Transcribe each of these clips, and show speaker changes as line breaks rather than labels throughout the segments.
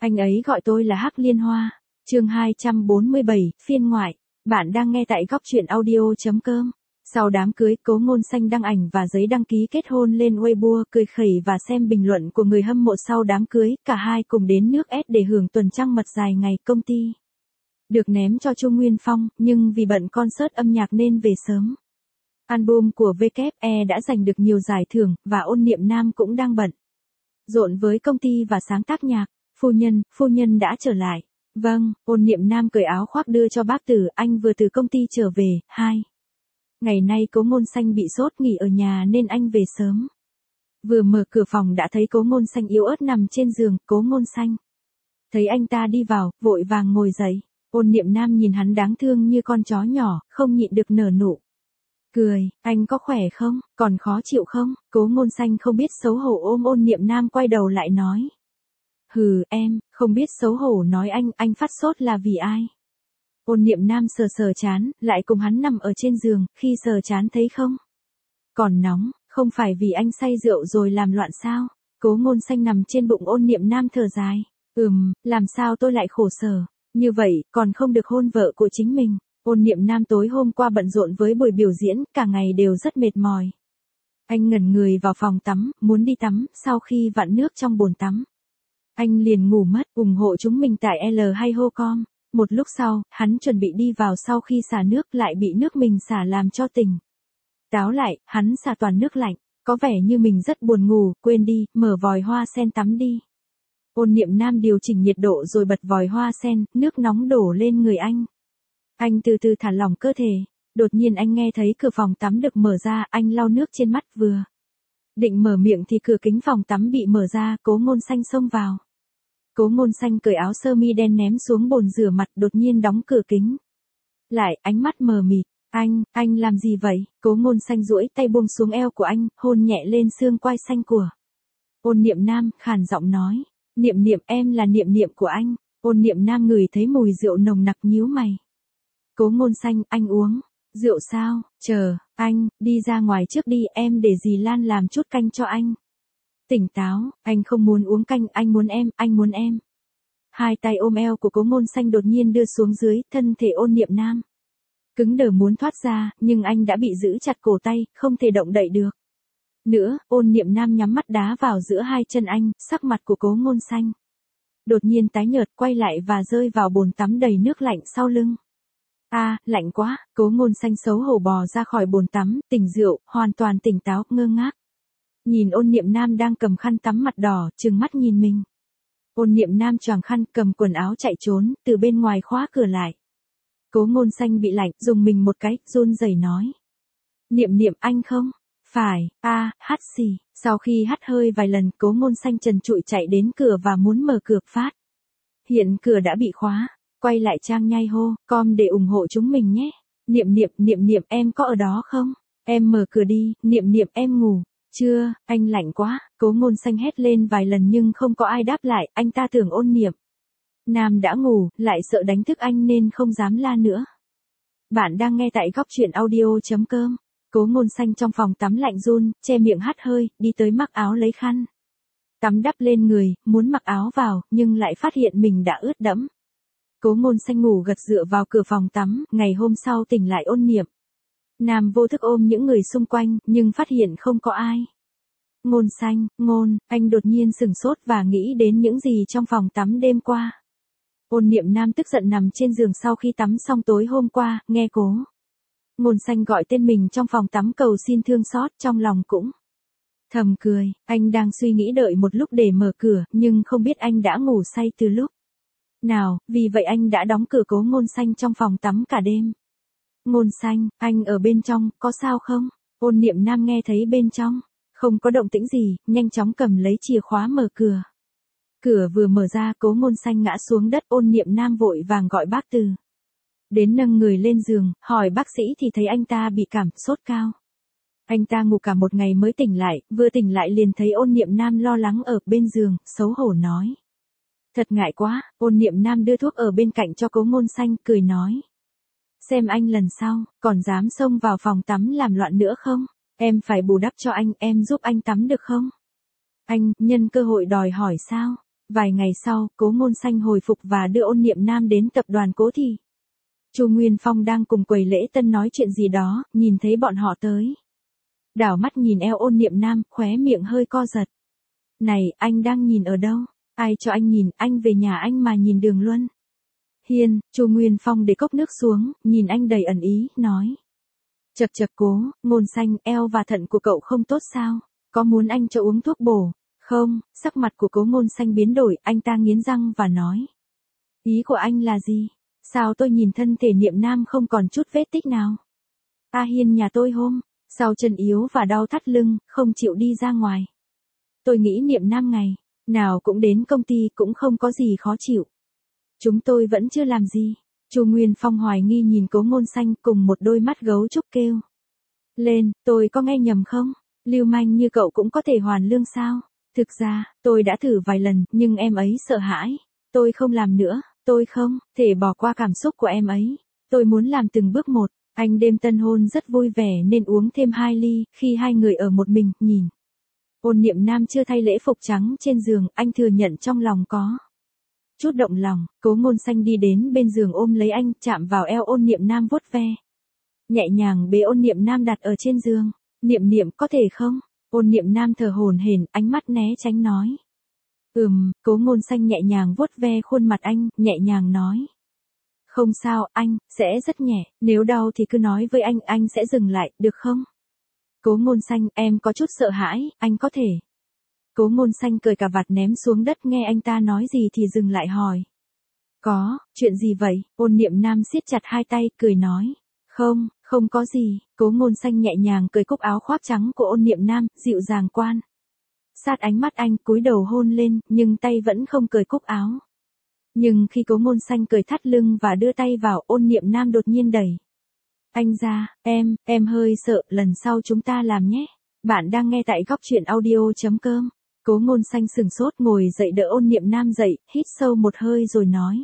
Anh ấy gọi tôi là Hắc Liên Hoa. Chương 247, phiên ngoại. Bạn đang nghe tại góc truyện audio.com. Sau đám cưới, Cố Ngôn Xanh đăng ảnh và giấy đăng ký kết hôn lên Weibo, cười khẩy và xem bình luận của người hâm mộ sau đám cưới. Cả hai cùng đến nước S để hưởng tuần trăng mật dài ngày. Công ty được ném cho Chu Nguyên Phong, nhưng vì bận concert âm nhạc nên về sớm. Album của WE đã giành được nhiều giải thưởng, và Ôn Niệm Nam cũng đang bận rộn với công ty và sáng tác nhạc. Phu nhân đã trở lại. Vâng, Ôn Niệm Nam cởi áo khoác đưa cho bác Tử, anh vừa từ công ty trở về. Ngày nay Cố Ngôn Xanh bị sốt nghỉ ở nhà nên anh về sớm. Vừa mở cửa phòng đã thấy Cố Ngôn Xanh yếu ớt nằm trên giường. Cố Ngôn Xanh thấy anh ta đi vào, vội vàng ngồi dậy. Ôn Niệm Nam nhìn hắn đáng thương như con chó nhỏ, không nhịn được nở nụ cười. Anh có khỏe không, còn khó chịu không? Cố Ngôn Xanh không biết xấu hổ ôm Ôn Niệm Nam quay đầu lại nói. Hừ, em, không biết xấu hổ nói anh phát sốt là vì ai? Ôn Niệm Nam sờ chán, lại cùng hắn nằm ở trên giường, khi sờ chán thấy không? Còn nóng, không phải vì anh say rượu rồi làm loạn sao? Cố Ngôn Xanh nằm trên bụng Ôn Niệm Nam thở dài. Làm sao tôi lại khổ sở như vậy, còn không được hôn vợ của chính mình. Ôn Niệm Nam tối hôm qua bận rộn với buổi biểu diễn, cả ngày đều rất mệt mỏi. Anh ngẩn người vào phòng tắm, muốn đi tắm, sau khi vặn nước trong bồn tắm, anh liền ngủ mất. Ủng hộ chúng mình tại L hay Hocom. Một lúc sau, hắn chuẩn bị đi vào, sau khi xả nước lại bị nước mình xả làm cho tỉnh táo lại, hắn xả toàn nước lạnh, có vẻ như mình rất buồn ngủ. Quên đi, mở vòi hoa sen tắm đi. Ôn Niệm Nam điều chỉnh nhiệt độ rồi bật vòi hoa sen, nước nóng đổ lên người anh. Anh từ từ thả lỏng cơ thể. Đột nhiên anh nghe thấy cửa phòng tắm được mở ra, anh lau nước trên mắt, vừa định mở miệng thì cửa kính phòng tắm bị mở ra. Cố Ngôn Xanh xông vào. Cố Ngôn Xanh cởi áo sơ mi đen ném xuống bồn rửa mặt, đột nhiên đóng cửa kính lại, ánh mắt mờ mịt. Anh làm gì vậy? Cố Ngôn Xanh duỗi tay buông xuống eo của anh, hôn nhẹ lên xương quai xanh của Ôn Niệm Nam, khàn giọng nói. Niệm Niệm, em là Niệm Niệm của anh. Ôn Niệm Nam ngửi thấy mùi rượu nồng nặc nhíu mày. Cố Ngôn Xanh, anh uống rượu sao? Chờ, anh, đi ra ngoài trước đi, em để dì Lan làm chút canh cho anh. Tỉnh táo, anh không muốn uống canh, anh muốn em. Hai tay ôm eo của Cố Ngôn Xanh đột nhiên đưa xuống dưới, thân thể Ôn Niệm Nam cứng đờ muốn thoát ra, nhưng anh đã bị giữ chặt cổ tay, không thể động đậy được nữa. Ôn Niệm Nam nhắm mắt đá vào giữa hai chân anh, sắc mặt của Cố Ngôn Xanh đột nhiên tái nhợt, quay lại và rơi vào bồn tắm đầy nước lạnh sau lưng. Lạnh quá. Cố Ngôn Xanh xấu hổ bò ra khỏi bồn tắm, tỉnh rượu, hoàn toàn tỉnh táo, ngơ ngác nhìn Ôn Niệm Nam đang cầm khăn tắm mặt đỏ, trừng mắt nhìn mình. Ôn Niệm Nam choàng khăn, cầm quần áo chạy trốn, từ bên ngoài khóa cửa lại. Cố Ngôn Xanh bị lạnh, dùng mình một cái, run rẩy nói. Niệm Niệm, anh không phải, hắt xì. Sau khi hắt hơi vài lần, Cố Ngôn Xanh trần trụi chạy đến cửa và muốn mở cửa, phát hiện cửa đã bị khóa. Quay lại trang nhai hô, com để ủng hộ chúng mình nhé. Niệm Niệm, em có ở đó không? Em mở cửa đi. Niệm Niệm, em ngủ chưa? Anh lạnh quá. Cố Ngôn Xanh hét lên vài lần nhưng không có ai đáp lại, anh ta tưởng Ôn Niệm Nam đã ngủ, lại sợ đánh thức anh nên không dám la nữa. Bạn đang nghe tại góc truyện audio.com. Cố Ngôn Xanh trong phòng tắm lạnh run, che miệng hắt hơi, đi tới mặc áo lấy khăn tắm đắp lên người, muốn mặc áo vào, nhưng lại phát hiện mình đã ướt đẫm. Cố Ngôn Xanh ngủ gật dựa vào cửa phòng tắm. Ngày hôm sau tỉnh lại, Ôn Niệm Nam vô thức ôm những người xung quanh, nhưng phát hiện không có ai. Ngôn Xanh, anh đột nhiên sửng sốt và nghĩ đến những gì trong phòng tắm đêm qua. Ôn Niệm Nam tức giận nằm trên giường sau khi tắm xong tối hôm qua, nghe Cố Ngôn Xanh gọi tên mình trong phòng tắm cầu xin thương xót, trong lòng cũng thầm cười. Anh đang suy nghĩ đợi một lúc để mở cửa, nhưng không biết anh đã ngủ say từ lúc nào, vì vậy anh đã đóng cửa Cố Ngôn Xanh trong phòng tắm cả đêm. Ngôn Xanh, anh ở bên trong, có sao không? Ôn Niệm Nam nghe thấy bên trong không có động tĩnh gì, nhanh chóng cầm lấy chìa khóa mở cửa. Cửa vừa mở ra, Cố Ngôn Xanh ngã xuống đất. Ôn Niệm Nam vội vàng gọi bác Từ đến nâng người lên giường, hỏi bác sĩ thì thấy anh ta bị cảm sốt cao. Anh ta ngủ cả một ngày mới tỉnh lại, vừa tỉnh lại liền thấy Ôn Niệm Nam lo lắng ở bên giường, xấu hổ nói. Thật ngại quá. Ôn Niệm Nam đưa thuốc ở bên cạnh cho Cố Ngôn Xanh, cười nói. Xem anh lần sau, còn dám xông vào phòng tắm làm loạn nữa không? Em phải bù đắp cho anh, em giúp anh tắm được không? Anh, nhân cơ hội đòi hỏi sao? Vài ngày sau, Cố Ngôn Xanh hồi phục và đưa Ôn Niệm Nam đến tập đoàn Cố Thị. Chu Nguyên Phong đang cùng quầy lễ tân nói chuyện gì đó, nhìn thấy bọn họ tới. Đảo mắt nhìn eo Ôn Niệm Nam, khóe miệng hơi co giật. Này, anh đang nhìn ở đâu? Ai cho anh nhìn, anh về nhà anh mà nhìn Đường Luân. Hiên, Chu Nguyên Phong để cốc nước xuống, nhìn anh đầy ẩn ý, nói. Chậc chậc Cố, Ngôn Xanh, eo và thận của cậu không tốt sao? Có muốn anh cho uống thuốc bổ? Không, sắc mặt của Cố Ngôn Xanh biến đổi, anh ta nghiến răng và nói. Ý của anh là gì? Sao tôi nhìn thân thể Niệm Nam không còn chút vết tích nào? A Hiên nhà tôi hôm sau chân yếu và đau thắt lưng, không chịu đi ra ngoài. Tôi nghĩ Niệm Nam ngày nào cũng đến công ty cũng không có gì khó chịu. Chúng tôi vẫn chưa làm gì. Chu Nguyên Phong hoài nghi nhìn Cố Ngôn Xanh cùng một đôi mắt gấu trúc kêu. Lên, tôi có nghe nhầm không? Lưu manh như cậu cũng có thể hoàn lương sao? Thực ra, tôi đã thử vài lần, nhưng em ấy sợ hãi. Tôi không làm nữa, tôi không thể bỏ qua cảm xúc của em ấy. Tôi muốn làm từng bước một. Anh đêm tân hôn rất vui vẻ nên uống thêm 2 ly, khi hai người ở một mình, nhìn. Ôn Niệm Nam chưa thay lễ phục trắng trên giường, anh thừa nhận trong lòng có chút động lòng. Cố Ngôn Xanh đi đến bên giường ôm lấy anh, chạm vào eo Ôn Niệm Nam vuốt ve. Nhẹ nhàng bế Ôn Niệm Nam đặt ở trên giường. Niệm Niệm có thể không? Ôn Niệm Nam thở hổn hển, ánh mắt né tránh nói. Cố Ngôn Xanh nhẹ nhàng vuốt ve khuôn mặt anh, nhẹ nhàng nói. Không sao, anh sẽ rất nhẹ, nếu đau thì cứ nói với anh sẽ dừng lại, được không? Cố Ngôn Xanh, em có chút sợ hãi, anh có thể. Cố Ngôn Xanh cởi cà vạt ném xuống đất, nghe anh ta nói gì thì dừng lại hỏi. Có, chuyện gì vậy? Ôn Niệm Nam siết chặt hai tay, cười nói. Không có gì. Cố Ngôn Xanh nhẹ nhàng cởi cúc áo khoác trắng của Ôn Niệm Nam, dịu dàng quan sát ánh mắt anh, cúi đầu hôn lên, nhưng tay vẫn không cởi cúc áo. Nhưng khi Cố Ngôn Xanh cởi thắt lưng và đưa tay vào, Ôn Niệm Nam đột nhiên đẩy anh ra. Em hơi sợ, lần sau chúng ta làm nhé. Bạn đang nghe tại góc truyện audio.com. Cố Ngôn Xanh sừng sốt, ngồi dậy đỡ Ôn Niệm Nam dậy, hít sâu một hơi rồi nói.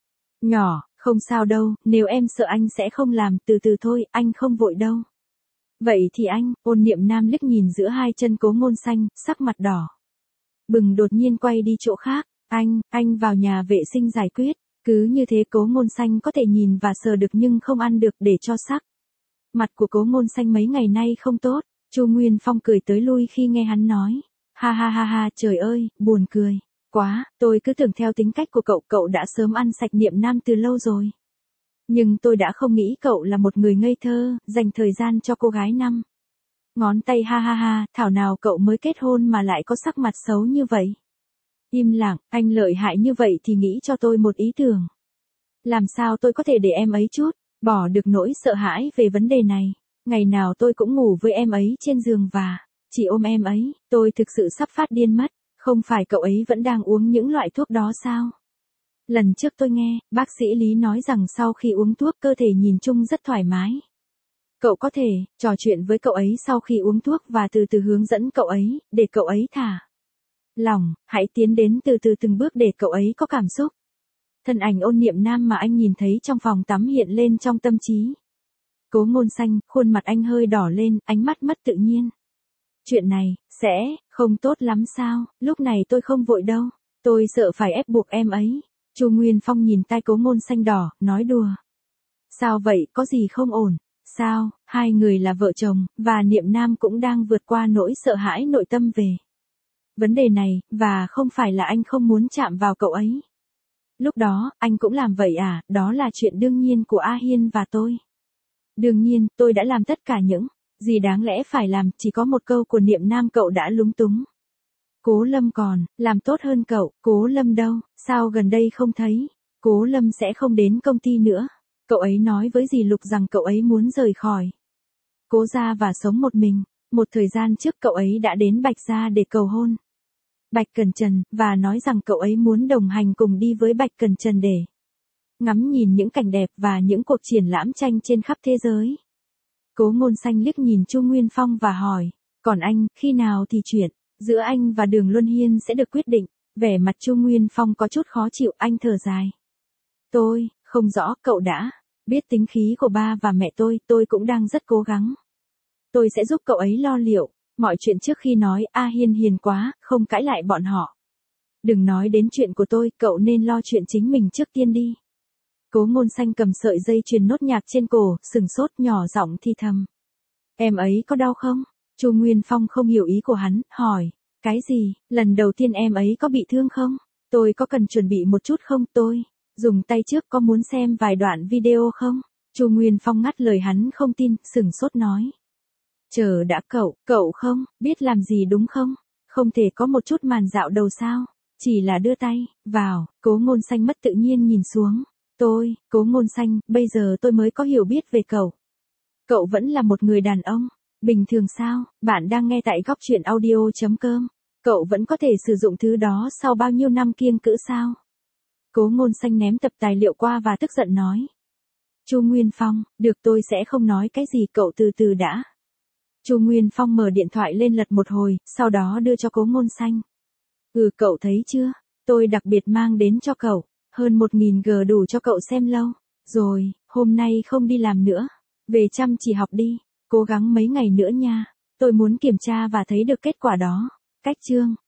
Nhỏ, không sao đâu, nếu em sợ anh sẽ không làm, từ từ thôi, anh không vội đâu. Vậy thì anh, Ôn Niệm Nam liếc nhìn giữa hai chân Cố Ngôn Xanh, sắc mặt đỏ bừng đột nhiên quay đi chỗ khác. Anh vào nhà vệ sinh giải quyết. Cứ như thế Cố Ngôn Xanh có thể nhìn và sờ được nhưng không ăn được, để cho sắc mặt của Cố Ngôn Xanh mấy ngày nay không tốt. Chu Nguyên Phong cười tới lui khi nghe hắn nói. Ha ha ha ha, trời ơi, buồn cười quá, tôi cứ tưởng theo tính cách của cậu đã sớm ăn sạch Niệm Nam từ lâu rồi. Nhưng tôi đã không nghĩ cậu là một người ngây thơ, dành thời gian cho cô gái năm ngón tay. Ha ha ha, thảo nào cậu mới kết hôn mà lại có sắc mặt xấu như vậy. Im lặng, anh lợi hại như vậy thì nghĩ cho tôi một ý tưởng. Làm sao tôi có thể để em ấy bỏ được nỗi sợ hãi về vấn đề này. Ngày nào tôi cũng ngủ với em ấy trên giường và chỉ ôm em ấy, tôi thực sự sắp phát điên mất. Không phải cậu ấy vẫn đang uống những loại thuốc đó sao? Lần trước tôi nghe, bác sĩ Lý nói rằng sau khi uống thuốc cơ thể nhìn chung rất thoải mái. Cậu có thể trò chuyện với cậu ấy sau khi uống thuốc và từ từ hướng dẫn cậu ấy, để cậu ấy thả lòng, hãy tiến đến từ từ từng bước để cậu ấy có cảm xúc. Thân ảnh Ôn Niệm Nam mà anh nhìn thấy trong phòng tắm hiện lên trong tâm trí. Cố Ngôn Xanh, khuôn mặt anh hơi đỏ lên, ánh mắt mất tự nhiên. Chuyện này sẽ không tốt lắm sao? Lúc này tôi không vội đâu. Tôi sợ phải ép buộc em ấy. Chu Nguyên Phong nhìn tai Cố Ngôn Xanh đỏ, nói đùa. Sao vậy, có gì không ổn? Sao, hai người là vợ chồng, và Niệm Nam cũng đang vượt qua nỗi sợ hãi nội tâm về vấn đề này, và không phải là anh không muốn chạm vào cậu ấy. Lúc đó, anh cũng làm vậy à, đó là chuyện đương nhiên của A Hiên và tôi. Đương nhiên, tôi đã làm tất cả những gì đáng lẽ phải làm, chỉ có một câu của Niệm Nam cậu đã lúng túng. Cố Lâm còn làm tốt hơn cậu. Cố Lâm đâu, sao gần đây không thấy? Cố Lâm sẽ không đến công ty nữa. Cậu ấy nói với dì Lục rằng cậu ấy muốn rời khỏi Cố gia và sống một mình. Một thời gian trước cậu ấy đã đến Bạch gia để cầu hôn Bạch Cẩn Trần, và nói rằng cậu ấy muốn đồng hành cùng đi với Bạch Cẩn Trần để ngắm nhìn những cảnh đẹp và những cuộc triển lãm tranh trên khắp thế giới. Cố Ngôn Xanh liếc nhìn Chu Nguyên Phong và hỏi, còn anh, khi nào thì chuyện giữa anh và Đường Luân Hiên sẽ được quyết định? Vẻ mặt Chu Nguyên Phong có chút khó chịu, anh thở dài. Tôi không rõ, cậu đã biết tính khí của ba và mẹ tôi cũng đang rất cố gắng. Tôi sẽ giúp cậu ấy lo liệu mọi chuyện trước khi nói. A Hiên hiền quá, không cãi lại bọn họ. Đừng nói đến chuyện của tôi, cậu nên lo chuyện chính mình trước tiên đi. Cố Ngôn Xanh cầm sợi dây chuyền nốt nhạc trên cổ, sừng sốt nhỏ giọng thì thầm. Em ấy có đau không? Chu Nguyên Phong không hiểu ý của hắn, hỏi. Cái gì, lần đầu tiên em ấy có bị thương không? Tôi có cần chuẩn bị một chút không? Tôi dùng tay trước, có muốn xem vài đoạn video không? Chu Nguyên Phong ngắt lời hắn không tin, sừng sốt nói. Chờ đã cậu không biết làm gì đúng không? Không thể có một chút màn dạo đầu sao? Chỉ là đưa tay vào. Cố Ngôn Xanh mất tự nhiên nhìn xuống. Cố Ngôn Xanh, bây giờ tôi mới có hiểu biết về cậu. Cậu vẫn là một người đàn ông bình thường sao? Bạn đang nghe tại góc truyện audio.com. Cậu vẫn có thể sử dụng thứ đó sau bao nhiêu năm kiêng cữ sao? Cố Ngôn Xanh ném tập tài liệu qua và tức giận nói. Chu Nguyên Phong, được, tôi sẽ không nói cái gì, cậu từ từ đã. Chu Nguyên Phong mở điện thoại lên lật một hồi, sau đó đưa cho Cố Ngôn Xanh. Cậu thấy chưa? Tôi đặc biệt mang đến cho cậu. Hơn 1000 G đủ cho cậu xem lâu. Rồi, hôm nay không đi làm nữa. Về chăm chỉ học đi. Cố gắng mấy ngày nữa nha. Tôi muốn kiểm tra và thấy được kết quả đó. Cách chương